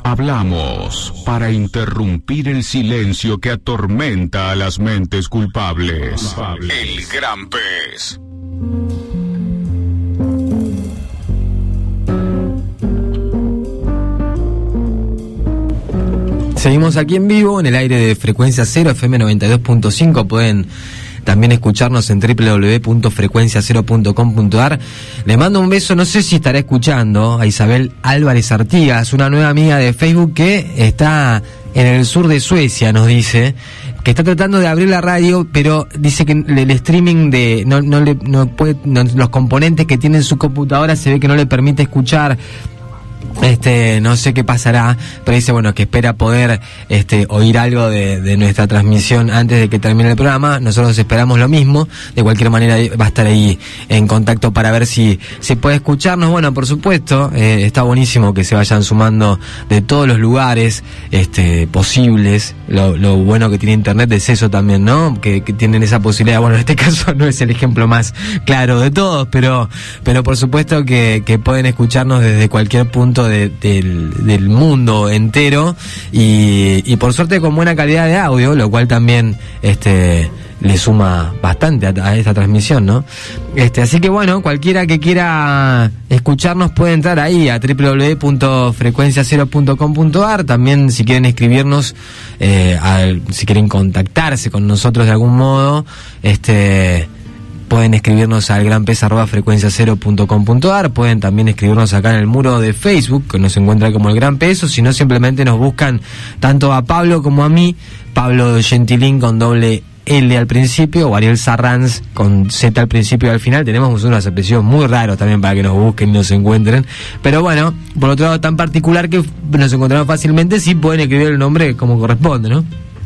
Hablamos para interrumpir el silencio que atormenta a las mentes culpables. El Gran Pez. Seguimos aquí en vivo, en el aire de Frecuencia Cero, FM 92.5. Pueden también escucharnos en www.frecuenciacero.com.ar. Le mando un beso, no sé si estará escuchando, a Isabel Álvarez Artigas, una nueva amiga de Facebook que está en el sur de Suecia, nos dice, que está tratando de abrir la radio, pero dice que el streaming de los componentes que tiene en su computadora se ve que no le permite escuchar. No sé qué pasará, pero dice, bueno, que espera poder oír algo de nuestra transmisión antes de que termine el programa. Nosotros esperamos lo mismo. De cualquier manera va a estar ahí en contacto para ver si puede escucharnos. Bueno, por supuesto, está buenísimo que se vayan sumando de todos los lugares posibles. Lo bueno que tiene internet es eso también, ¿no? Que tienen esa posibilidad. Bueno, en este caso no es el ejemplo más claro de todos, pero por supuesto que pueden escucharnos desde cualquier punto del mundo entero y por suerte con buena calidad de audio, lo cual también le suma bastante a esta transmisión, ¿no? Así que bueno, cualquiera que quiera escucharnos puede entrar ahí a www.frecuenciacero.com.ar. También si quieren escribirnos, si quieren contactarse con nosotros de algún modo, pueden escribirnos al granpez@frecuenciacero.com.ar. Pueden también escribirnos acá en el muro de Facebook, que nos encuentra como el Gran Pez, o si no, simplemente nos buscan tanto a Pablo como a mí, Pablo Gentilín con doble L al principio, o Ariel Sarranz con Z al principio y al final. Tenemos unos apellidos muy raros también para que nos busquen y nos encuentren. Pero bueno, por otro lado, tan particular que nos encontramos fácilmente, sí pueden escribir el nombre como corresponde, ¿no?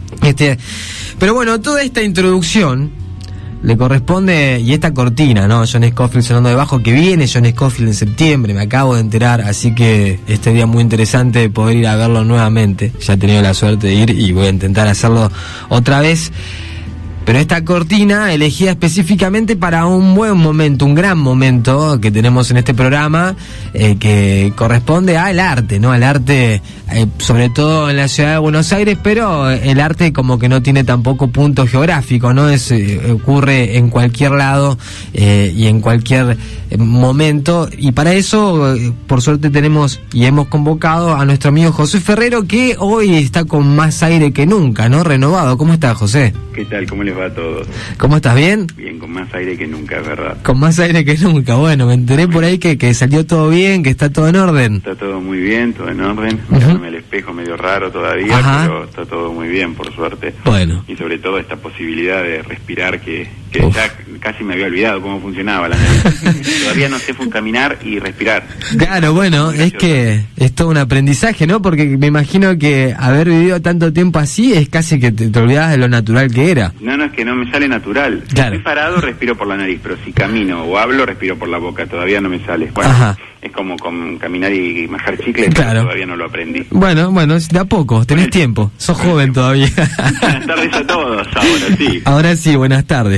Pero bueno, toda esta introducción le corresponde, y esta cortina, ¿no? John Scofield sonando debajo, que viene John Scofield en septiembre, me acabo de enterar, así que este día muy interesante poder ir a verlo nuevamente. Ya he tenido la suerte de ir y voy a intentar hacerlo otra vez. Pero esta cortina elegida específicamente para un buen momento, un gran momento que tenemos en este programa, que corresponde al arte, ¿no? Al arte, sobre todo en la ciudad de Buenos Aires, pero el arte como que no tiene tampoco punto geográfico, ¿no? Ocurre en cualquier lado y en cualquier momento. Y para eso, por suerte, tenemos y hemos convocado a nuestro amigo José Ferrero, que hoy está con más aire que nunca, ¿no? Renovado. ¿Cómo estás, José? ¿Qué tal? ¿Cómo les va a todos? ¿Cómo estás? ¿Bien? Bien, con más aire que nunca, es verdad. Con más aire que nunca. Bueno, me enteré por ahí que salió todo bien, que está todo en orden. Está todo muy bien, todo en orden. Mirándome al espejo medio raro todavía, pero está todo muy bien, por suerte. Bueno. Y sobre todo esta posibilidad de respirar que ya casi me había olvidado cómo funcionaba la nariz. Todavía no sé caminar y respirar. Claro, bueno, es que es todo un aprendizaje, ¿no? Porque me imagino que haber vivido tanto tiempo así es casi que te olvidabas de lo natural que era. No, es que no me sale natural. Si estoy parado, respiro por la nariz, pero si camino o hablo, respiro por la boca. Todavía no me sale. Bueno, es como con caminar y majar chicles, claro. Todavía no lo aprendí. Bueno, de a poco, tenés tiempo. Sos joven todavía. Buenas tardes a todos, ahora sí. Ahora sí, buenas tardes.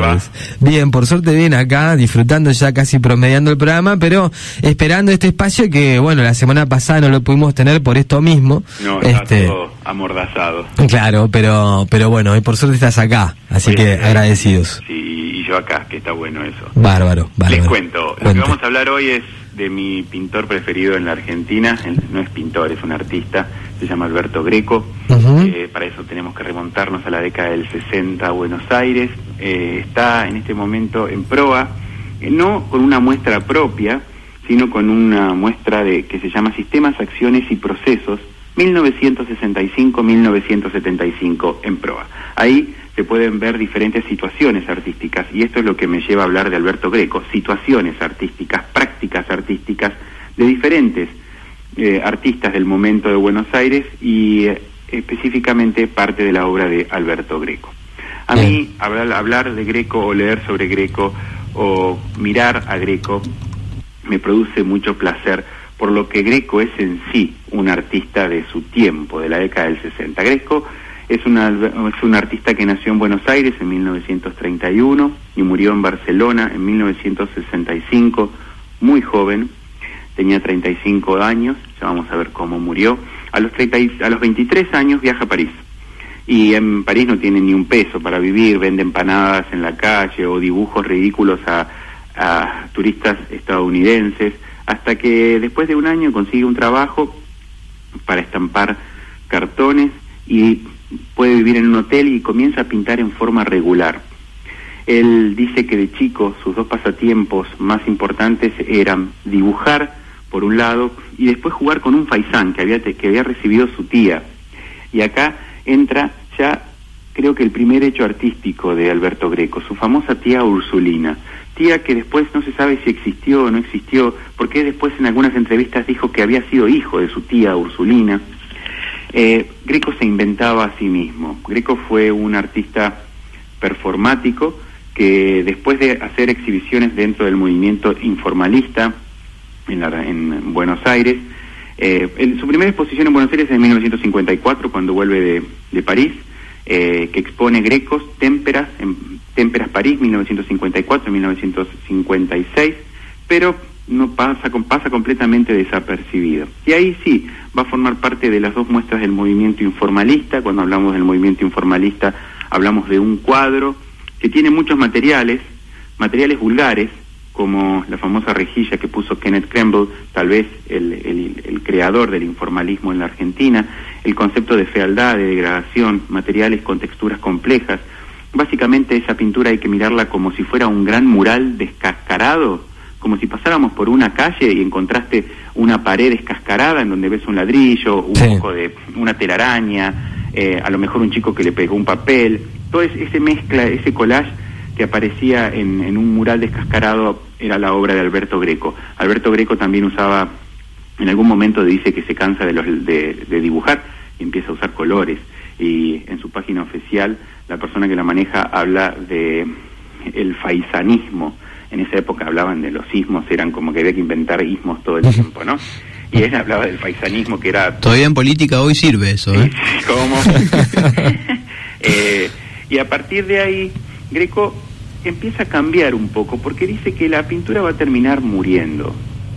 Bien, por suerte bien acá, disfrutando ya casi promediando el programa, pero esperando este espacio que, bueno, la semana pasada no lo pudimos tener por esto mismo. No, está todo amordazado. Claro, pero bueno, y por suerte estás acá, así que agradecidos. Sí, y yo acá, que está bueno eso. Bárbaro. Les cuento, lo que vamos a hablar hoy es de mi pintor preferido en la Argentina. Él no es pintor, es un artista, se llama Alberto Greco. Para eso tenemos que remontarnos a la década del 60 a Buenos Aires. Está en este momento en proa, no con una muestra propia, sino con una muestra que se llama Sistemas, Acciones y Procesos 1965-1975 en proa. Ahí se pueden ver diferentes situaciones artísticas, y esto es lo que me lleva a hablar de Alberto Greco: situaciones artísticas, prácticas artísticas de diferentes artistas del momento de Buenos Aires, y específicamente parte de la obra de Alberto Greco. A mí hablar de Greco o leer sobre Greco o mirar a Greco me produce mucho placer, por lo que Greco es en sí un artista de su tiempo, de la década del 60. Greco es un artista que nació en Buenos Aires en 1931 y murió en Barcelona en 1965, muy joven. tenía 35 años, ya vamos a ver cómo murió. A los 23 años viaja a París, y en París no tiene ni un peso para vivir, vende empanadas en la calle o dibujos ridículos a turistas estadounidenses, hasta que después de un año consigue un trabajo para estampar cartones y puede vivir en un hotel y comienza a pintar en forma regular. Él dice que de chico sus dos pasatiempos más importantes eran dibujar por un lado y después jugar con un faisán que había recibido su tía. Y acá entra ya creo que el primer hecho artístico de Alberto Greco, su famosa tía Ursulina, tía que después no se sabe si existió o no existió, porque después en algunas entrevistas dijo que había sido hijo de su tía Ursulina. Greco se inventaba a sí mismo. Greco fue un artista performático que después de hacer exhibiciones dentro del movimiento informalista en Buenos Aires, su primera exposición en Buenos Aires es en 1954, cuando vuelve de París, que expone Grecos, Témperas París, 1954-1956, pero no pasa completamente desapercibido. Y ahí sí, va a formar parte de las dos muestras del movimiento informalista. Cuando hablamos del movimiento informalista, hablamos de un cuadro que tiene muchos materiales vulgares, como la famosa rejilla que puso Kenneth Kremble, tal vez el creador del informalismo en la Argentina, el concepto de fealdad, de degradación, materiales con texturas complejas. Básicamente esa pintura hay que mirarla como si fuera un gran mural descascarado, como si pasáramos por una calle y encontraste una pared descascarada en donde ves un ladrillo, poco de una telaraña, a lo mejor un chico que le pegó un papel. Todo ese mezcla, ese collage que aparecía en un mural descascarado era la obra de Alberto Greco. Alberto Greco también usaba, en algún momento dice que se cansa de dibujar y empieza a usar colores, y en su página oficial la persona que la maneja habla de el faisanismo. En esa época hablaban de los ismos, eran como que había que inventar ismos todo el tiempo, ¿no? Y él hablaba del faisanismo, que era... Todavía en política hoy sirve eso, ¿eh? ¿Cómo? Y a partir de ahí, Greco empieza a cambiar un poco, porque dice que la pintura va a terminar muriendo,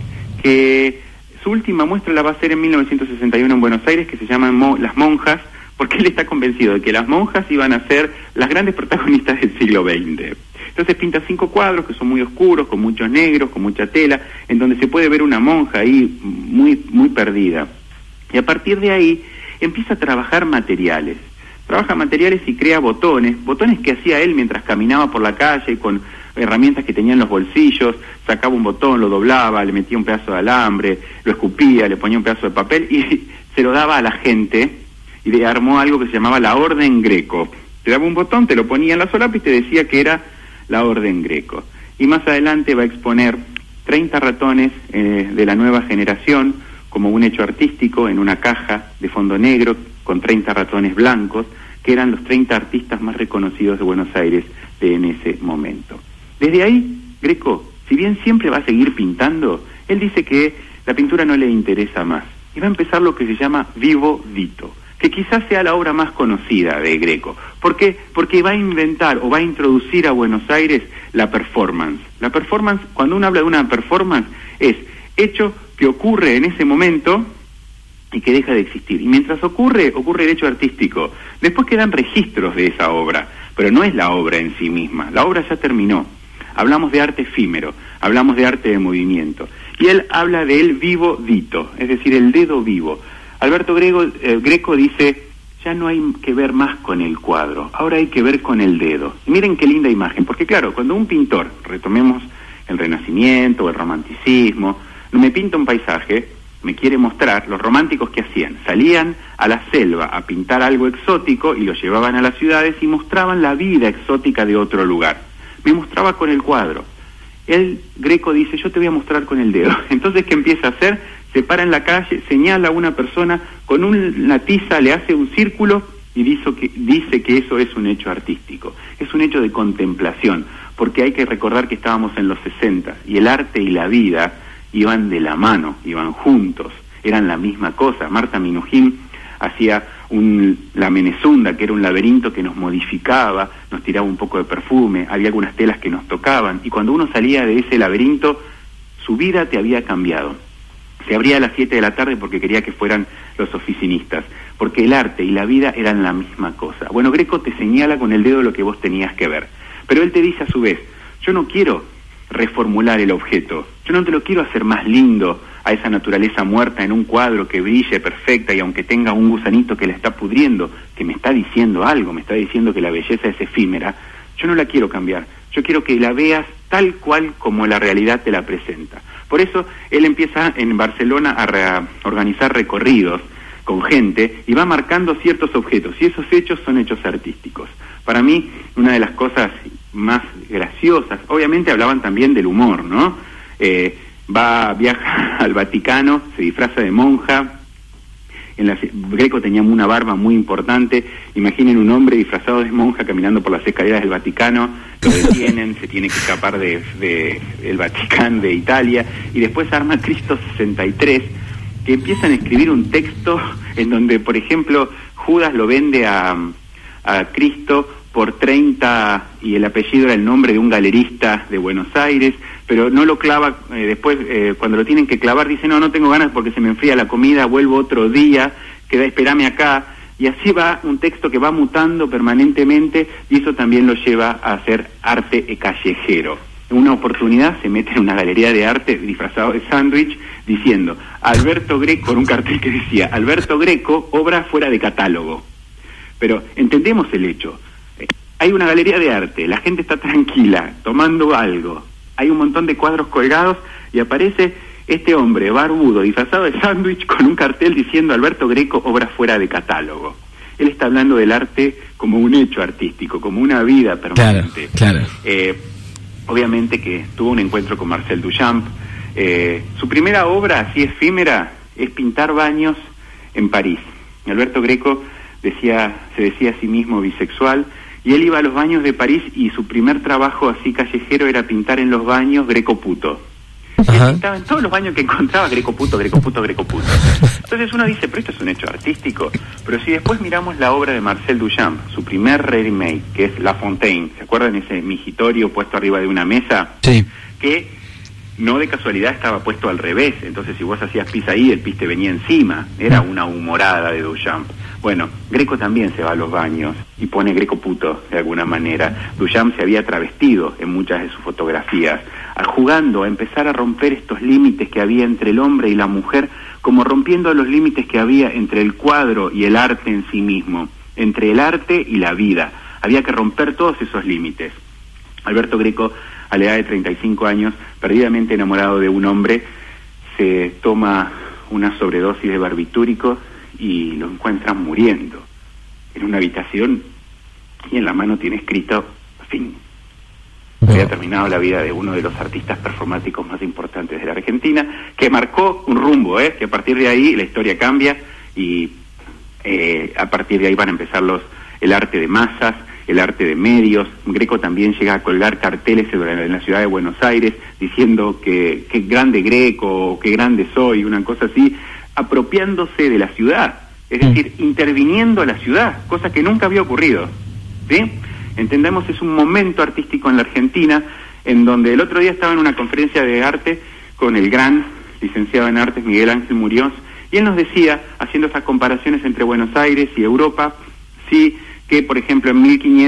que su última muestra la va a hacer en 1961 en Buenos Aires, que se llama Las Monjas, porque él está convencido de que las monjas iban a ser las grandes protagonistas del siglo XX. Entonces pinta 5 cuadros que son muy oscuros, con muchos negros, con mucha tela, en donde se puede ver una monja ahí muy, muy perdida. Y a partir de ahí empieza a trabajar materiales. Trabaja materiales y crea botones que hacía él mientras caminaba por la calle con herramientas que tenía en los bolsillos, sacaba un botón, lo doblaba, le metía un pedazo de alambre, lo escupía, le ponía un pedazo de papel y se lo daba a la gente, y le armó algo que se llamaba la Orden Greco. Te daba un botón, te lo ponía en la solapa y te decía que era la Orden Greco. Y más adelante va a exponer 30 ratones de la nueva generación como un hecho artístico en una caja de fondo negro con 30 ratones blancos, que eran los 30 artistas más reconocidos de Buenos Aires en ese momento. Desde ahí, Greco, si bien siempre va a seguir pintando, él dice que la pintura no le interesa más, y va a empezar lo que se llama Vivo Dito, que quizás sea la obra más conocida de Greco. ¿Por qué? Porque va a inventar o va a introducir a Buenos Aires la performance. La performance, cuando uno habla de una performance, es hecho que ocurre en ese momento y que deja de existir. Y mientras ocurre el hecho artístico. Después quedan registros de esa obra, pero no es la obra en sí misma. La obra ya terminó. Hablamos de arte efímero, hablamos de arte de movimiento. Y él habla del vivo dito, es decir, el dedo vivo. Alberto Greco dice, ya no hay que ver más con el cuadro, ahora hay que ver con el dedo. Y miren qué linda imagen, porque claro, cuando un pintor, retomemos el Renacimiento o el Romanticismo, me pinta un paisaje, me quiere mostrar, los románticos que hacían, salían a la selva a pintar algo exótico y lo llevaban a las ciudades y mostraban la vida exótica de otro lugar. Me mostraba con el cuadro. El Greco dice, yo te voy a mostrar con el dedo. Entonces, ¿qué empieza a hacer? Se para en la calle, señala a una persona con una tiza, le hace un círculo y dice que eso es un hecho artístico. Es un hecho de contemplación, porque hay que recordar que estábamos en los 60 y el arte y la vida iban de la mano, iban juntos, eran la misma cosa. Marta Minujín hacía la Menezunda, que era un laberinto que nos modificaba, nos tiraba un poco de perfume, había algunas telas que nos tocaban, y cuando uno salía de ese laberinto, su vida te había cambiado. Se abría a las 7 de la tarde porque quería que fueran los oficinistas, porque el arte y la vida eran la misma cosa. Bueno, Greco te señala con el dedo lo que vos tenías que ver, pero él te dice a su vez, yo no quiero reformular el objeto, yo no te lo quiero hacer más lindo a esa naturaleza muerta en un cuadro que brille perfecta y aunque tenga un gusanito que la está pudriendo, que me está diciendo algo, me está diciendo que la belleza es efímera, yo no la quiero cambiar, yo quiero que la veas tal cual como la realidad te la presenta. Por eso él empieza en Barcelona a organizar recorridos con gente y va marcando ciertos objetos, y esos hechos son hechos artísticos. Para mí, una de las cosas más graciosas, obviamente hablaban también del humor, ¿no? Viaja al Vaticano, se disfraza de monja. Greco tenía una barba muy importante. Imaginen un hombre disfrazado de monja caminando por las escaleras del Vaticano, lo detienen, se tiene que escapar del Vaticano, de Italia, y después arma Cristo 63, que empiezan a escribir un texto en donde, por ejemplo, Judas lo vende a Cristo por 30, y el apellido era el nombre de un galerista de Buenos Aires, pero no lo clava. Después, cuando lo tienen que clavar, dice, no tengo ganas porque se me enfría la comida, vuelvo otro día, espérame acá, y así va un texto que va mutando permanentemente, y eso también lo lleva a hacer arte callejero. En una oportunidad se mete en una galería de arte disfrazado de sándwich, diciendo, Alberto Greco, con un cartel que decía, Alberto Greco, obra fuera de catálogo. Pero entendemos el hecho. Hay una galería de arte, la gente está tranquila, tomando algo, hay un montón de cuadros colgados y aparece este hombre barbudo, disfrazado de sándwich, con un cartel diciendo Alberto Greco, obra fuera de catálogo. Él está hablando del arte como un hecho artístico, como una vida permanente. Claro. Obviamente que tuvo un encuentro con Marcel Duchamp. Su primera obra, así efímera, es pintar baños en París. Alberto Greco se decía a sí mismo bisexual, y él iba a los baños de París y su primer trabajo así callejero era pintar en los baños Greco puto. Él pintaba en todos los baños que encontraba Greco puto, Greco puto, Greco puto. Entonces uno dice, pero esto es un hecho artístico. Pero si después miramos la obra de Marcel Duchamp, su primer ready-made, que es La Fontaine, ¿se acuerdan ese migitorio puesto arriba de una mesa? Sí. Que no de casualidad estaba puesto al revés, entonces si vos hacías pis ahí, el pis te venía encima, era una humorada de Duchamp. Bueno, Greco también se va a los baños y pone Greco puto de alguna manera. Duchamp se había travestido en muchas de sus fotografías, jugando a empezar a romper estos límites que había entre el hombre y la mujer, como rompiendo los límites que había entre el cuadro y el arte en sí mismo, entre el arte y la vida. Había que romper todos esos límites. Alberto Greco, a la edad de 35 años, perdidamente enamorado de un hombre, se toma una sobredosis de barbitúricos y lo encuentran muriendo en una habitación, y en la mano tiene escrito fin. Había terminado la vida de uno de los artistas performáticos más importantes de la Argentina, que marcó un rumbo, que a partir de ahí la historia cambia, y a partir de ahí van a empezar el arte de masas, el arte de medios. Greco también llega a colgar carteles en la ciudad de Buenos Aires diciendo que qué grande Greco, qué grande soy, una cosa así, apropiándose de la ciudad, es decir, interviniendo a la ciudad, cosa que nunca había ocurrido, ¿sí? Entendemos, es un momento artístico en la Argentina, en donde el otro día estaba en una conferencia de arte con el gran licenciado en artes Miguel Ángel Muriós, y él nos decía, haciendo esas comparaciones entre Buenos Aires y Europa, sí, que por ejemplo en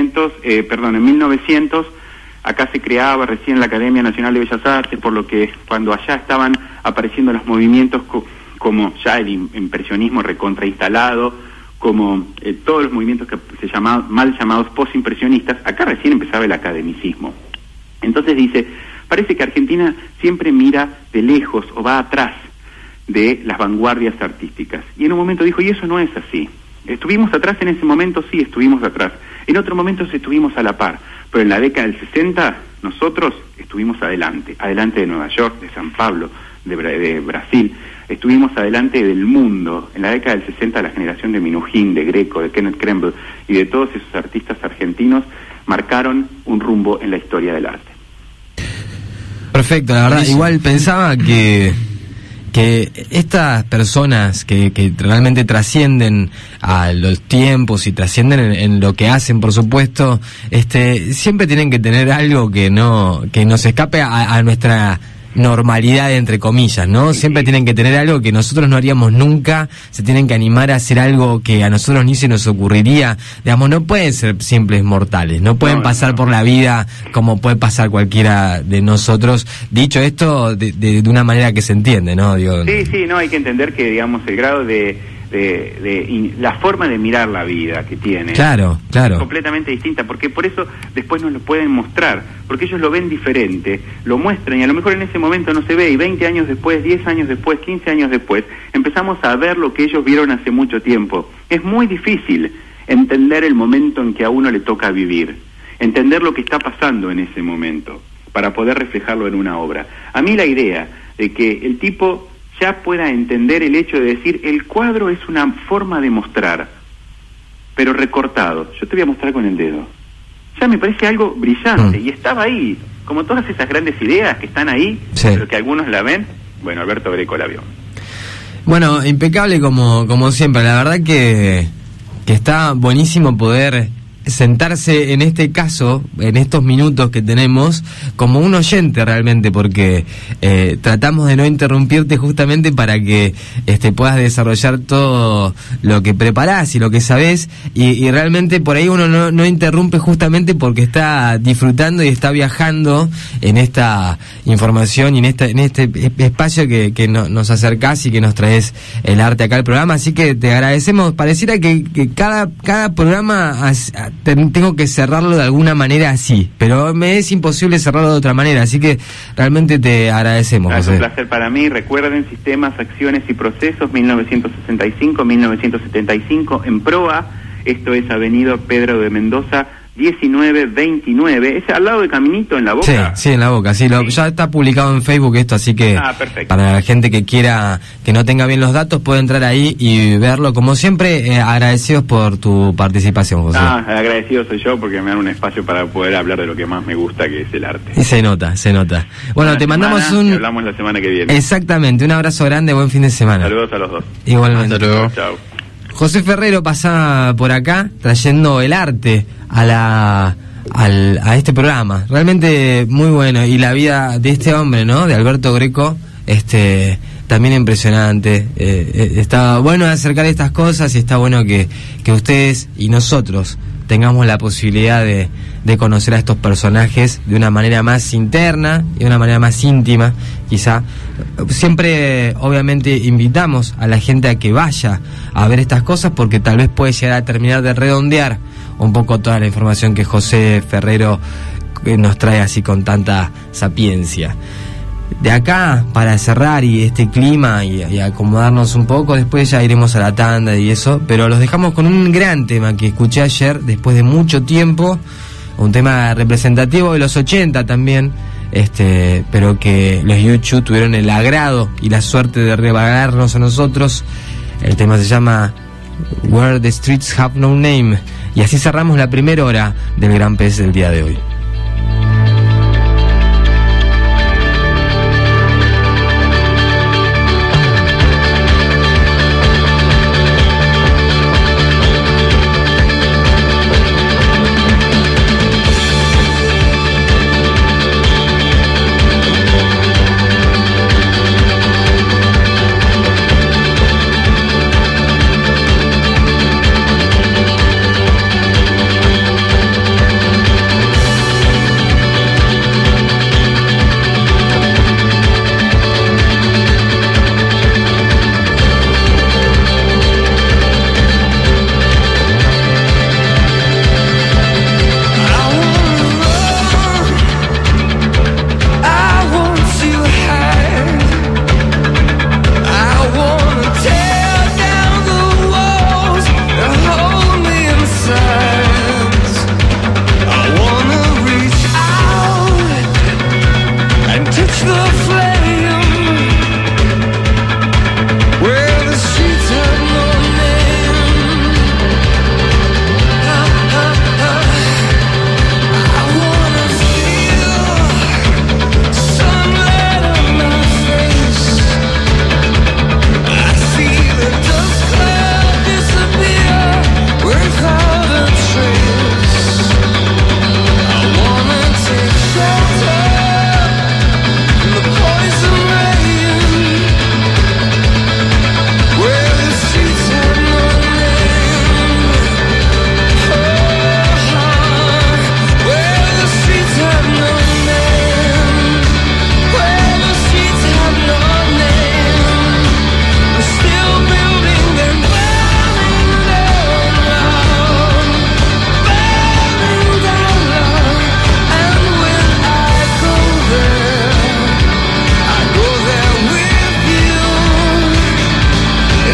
1900 acá se creaba recién la Academia Nacional de Bellas Artes, por lo que cuando allá estaban apareciendo los movimientos como ya el impresionismo recontrainstalado, como todos los movimientos que se llamaban, mal llamados postimpresionistas, acá recién empezaba el academicismo. Entonces dice, parece que Argentina siempre mira de lejos o va atrás de las vanguardias artísticas. Y en un momento dijo, y eso no es así. ¿Estuvimos atrás en ese momento? Sí, estuvimos atrás. En otro momento estuvimos a la par. Pero en la década del 60, nosotros estuvimos adelante de Nueva York, de San Pablo, de Brasil. Estuvimos adelante del mundo. En la década del 60, la generación de Minujín, de Greco, de Kenneth Kremble y de todos esos artistas argentinos marcaron un rumbo en la historia del arte. Perfecto, la verdad. Igual pensaba que estas personas que realmente trascienden a los tiempos y trascienden en lo que hacen, por supuesto, siempre tienen que tener algo que no se escape a nuestra normalidad entre comillas, ¿no? Siempre tienen que tener algo que nosotros no haríamos nunca, se tienen que animar a hacer algo que a nosotros ni se nos ocurriría, digamos, no pueden ser simples mortales, no pueden pasar por la vida como puede pasar cualquiera de nosotros, dicho esto de una manera que se entiende, ¿no? Digo, sí, no, hay que entender que, digamos, el grado de la forma de mirar la vida que tiene claro es completamente distinta, porque por eso después nos lo pueden mostrar, porque ellos lo ven diferente, lo muestran y a lo mejor en ese momento no se ve, y 20 años después, 10 años después, 15 años después empezamos a ver lo que ellos vieron hace mucho tiempo. Es muy difícil entender el momento en que a uno le toca vivir, entender lo que está pasando en ese momento para poder reflejarlo en una obra. A mí la idea de que el tipo ya pueda entender el hecho de decir, el cuadro es una forma de mostrar, pero recortado. Yo te voy a mostrar con el dedo. Ya me parece algo brillante, y estaba ahí, como todas esas grandes ideas que están ahí, pero que algunos la ven. Bueno, Alberto Greco la vio. Bueno, impecable como siempre. La verdad que está buenísimo poder sentarse en este caso, en estos minutos que tenemos, como un oyente realmente, porque tratamos de no interrumpirte justamente para que puedas desarrollar todo lo que preparás y lo que sabés, y realmente por ahí uno no interrumpe justamente porque está disfrutando y está viajando en esta información y en este espacio que nos acercás y que nos traes el arte acá al programa, así que te agradecemos. Pareciera que cada programa tengo que cerrarlo de alguna manera así, pero me es imposible cerrarlo de otra manera, así que realmente te agradecemos, José. Es un placer para mí. Recuerden, Sistemas, Acciones y Procesos, 1965-1975 en Proa. Esto es Avenida Pedro de Mendoza 1929, es al lado de Caminito, en La Boca. Sí, en La Boca, sí, ya está publicado en Facebook esto, así que para la gente que quiera, que no tenga bien los datos, puede entrar ahí y verlo. Como siempre, agradecidos por tu participación, José. Agradecido soy yo porque me dan un espacio para poder hablar de lo que más me gusta, que es el arte. Y se nota. Bueno, te mandamos hablamos la semana que viene. Exactamente, un abrazo grande, buen fin de semana. Saludos a los dos. Igualmente. Hasta luego. Chao. José Ferrero pasa por acá trayendo el arte a este programa. Realmente muy bueno. Y la vida de este hombre, ¿no? De Alberto Greco, también impresionante. Está bueno acercar estas cosas y está bueno que ustedes y nosotros tengamos la posibilidad de conocer a estos personajes de una manera más interna y de una manera más íntima, quizá. Siempre, obviamente, invitamos a la gente a que vaya a ver estas cosas, porque tal vez puede llegar a terminar de redondear un poco toda la información que José Ferrero nos trae así con tanta sapiencia. De acá, para cerrar y este clima y acomodarnos un poco, después ya iremos a la tanda y eso, pero los dejamos con un gran tema que escuché ayer, después de mucho tiempo, un tema representativo de los 80 también, pero que los YouTube tuvieron el agrado y la suerte de regalarnos a nosotros. El tema se llama Where the Streets Have No Name, y así cerramos la primera hora del Gran Pez del día de hoy.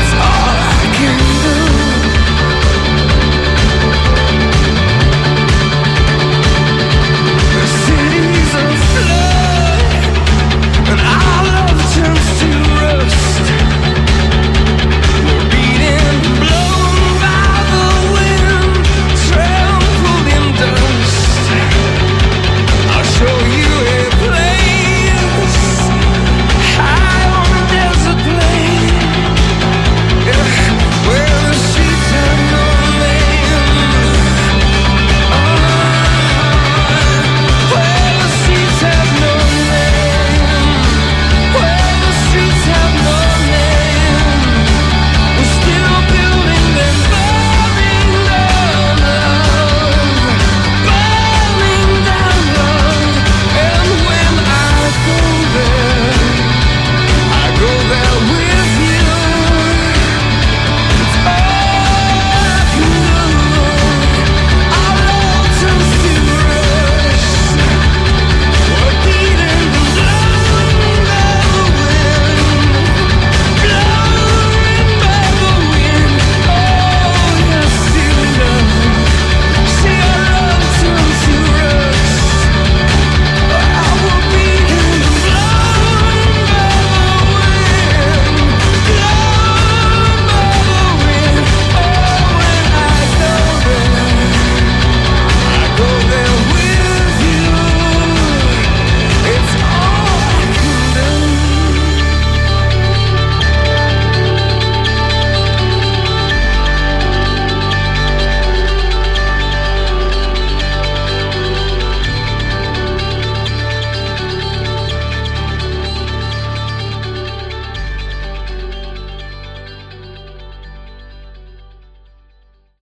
It's all